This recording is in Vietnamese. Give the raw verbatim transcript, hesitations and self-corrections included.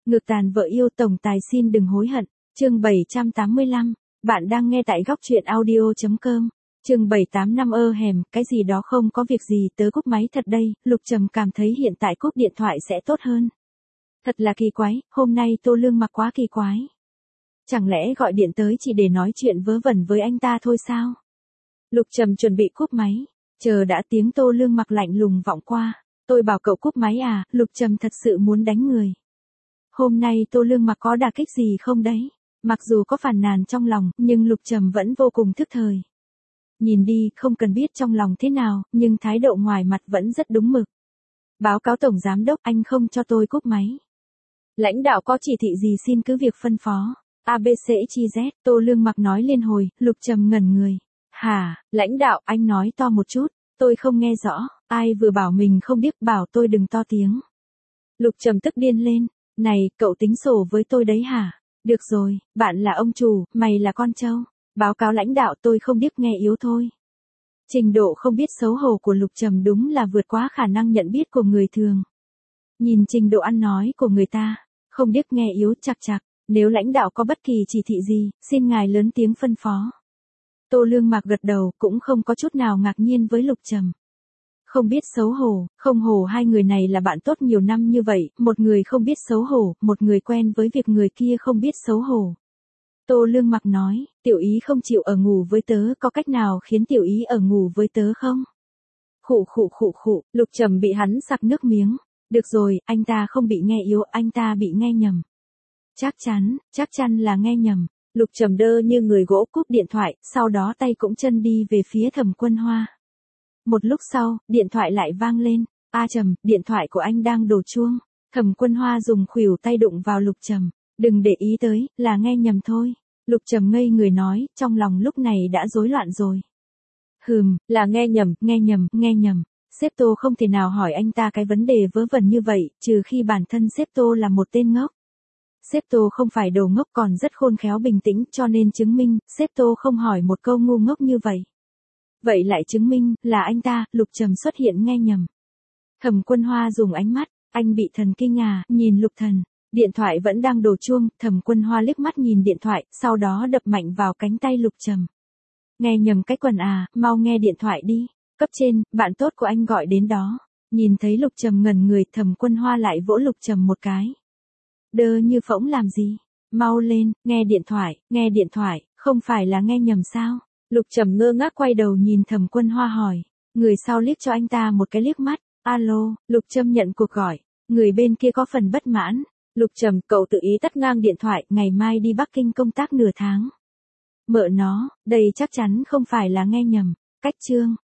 Ngược tàn vợ yêu tổng tài xin đừng hối hận. Chương bảy trăm tám mươi lăm, bạn đang nghe tại góc truyện audio chấm com. Chương bảy tám năm ơ hèm, cái gì đó không có việc gì tớ cúp máy thật đây, Lục Trầm cảm thấy hiện tại cúp điện thoại sẽ tốt hơn. Thật là kỳ quái, hôm nay Tô Lương Mặc quá kỳ quái. Chẳng lẽ gọi điện tới chỉ để nói chuyện vớ vẩn với anh ta thôi sao? Lục Trầm chuẩn bị cúp máy, chờ đã tiếng Tô Lương Mặc lạnh lùng vọng qua. Tôi bảo cậu cúp máy à, Lục Trầm thật sự muốn đánh người. Hôm nay Tô Lương Mặc có đả kích gì không đấy? Mặc dù có phàn nàn trong lòng, nhưng Lục Trầm vẫn vô cùng thức thời. Nhìn đi, không cần biết trong lòng thế nào, nhưng thái độ ngoài mặt vẫn rất đúng mực. Báo cáo Tổng Giám Đốc, anh không cho tôi cúp máy. Lãnh đạo có chỉ thị gì xin cứ việc phân phó. a bê xê chi dét, Tô Lương Mặc nói liên hồi, Lục Trầm ngẩn người. Hả, lãnh đạo, anh nói to một chút, tôi không nghe rõ, ai vừa bảo mình không biết bảo tôi đừng to tiếng. Lục Trầm tức điên lên, này, cậu tính sổ với tôi đấy hả? Được rồi, bạn là ông chủ, mày là con trâu. Báo cáo lãnh đạo tôi không biết nghe yếu thôi. Trình độ không biết xấu hổ của Lục Trầm đúng là vượt quá khả năng nhận biết của người thường. Nhìn trình độ ăn nói của người ta, không biết nghe yếu chặt chặt, nếu lãnh đạo có bất kỳ chỉ thị gì, xin ngài lớn tiếng phân phó. Tô Lương Mặc gật đầu cũng không có chút nào ngạc nhiên với Lục Trầm. Không biết xấu hổ, không hổ hai người này là bạn tốt nhiều năm như vậy, một người không biết xấu hổ, một người quen với việc người kia không biết xấu hổ. Tô Lương Mặc nói, tiểu ý không chịu ở ngủ với tớ, có cách nào khiến tiểu ý ở ngủ với tớ không? Khụ khụ khụ khụ, Lục Trầm bị hắn sặc nước miếng. Được rồi, anh ta không bị nghe yếu, anh ta bị nghe nhầm. Chắc chắn, chắc chắn là nghe nhầm. Lục Trầm đơ như người gỗ cúp điện thoại, sau đó tay cũng chân đi về phía Thẩm Quân Hoa. Một lúc sau, điện thoại lại vang lên. A Trầm, điện thoại của anh đang đổ chuông. Thẩm Quân Hoa dùng khuỷu tay đụng vào Lục Trầm. Đừng để ý tới, là nghe nhầm thôi. Lục Trầm ngây người nói, trong lòng lúc này đã rối loạn rồi. Hừm, là nghe nhầm, nghe nhầm, nghe nhầm. Sếp Tô không thể nào hỏi anh ta cái vấn đề vớ vẩn như vậy, trừ khi bản thân sếp Tô là một tên ngốc. Sếp Tô không phải đồ ngốc còn rất khôn khéo bình tĩnh, cho nên chứng minh, sếp Tô không hỏi một câu ngu ngốc như vậy. Vậy lại chứng minh, là anh ta, Lục Trầm xuất hiện nghe nhầm. Thẩm Quân Hoa dùng ánh mắt, anh bị thần kinh à, nhìn Lục Thần. Điện thoại vẫn đang đổ chuông, Thẩm Quân Hoa liếc mắt nhìn điện thoại, sau đó đập mạnh vào cánh tay Lục Trầm. Nghe nhầm cái quần à, mau nghe điện thoại đi. Cấp trên, bạn tốt của anh gọi đến đó. Nhìn thấy Lục Trầm ngẩn người, Thẩm Quân Hoa lại vỗ Lục Trầm một cái. Đơ như phỗng làm gì? Mau lên, nghe điện thoại, nghe điện thoại, không phải là nghe nhầm sao? Lục Trầm ngơ ngác quay đầu nhìn Thẩm Quân Hoa hỏi. Người sau liếc cho anh ta một cái liếc mắt. Alo, Lục Trầm nhận cuộc gọi. Người bên kia có phần bất mãn. Lục Trầm, cậu tự ý tắt ngang điện thoại, ngày mai đi Bắc Kinh công tác nửa tháng. Mợ nó, đây chắc chắn không phải là nghe nhầm. Cách chương,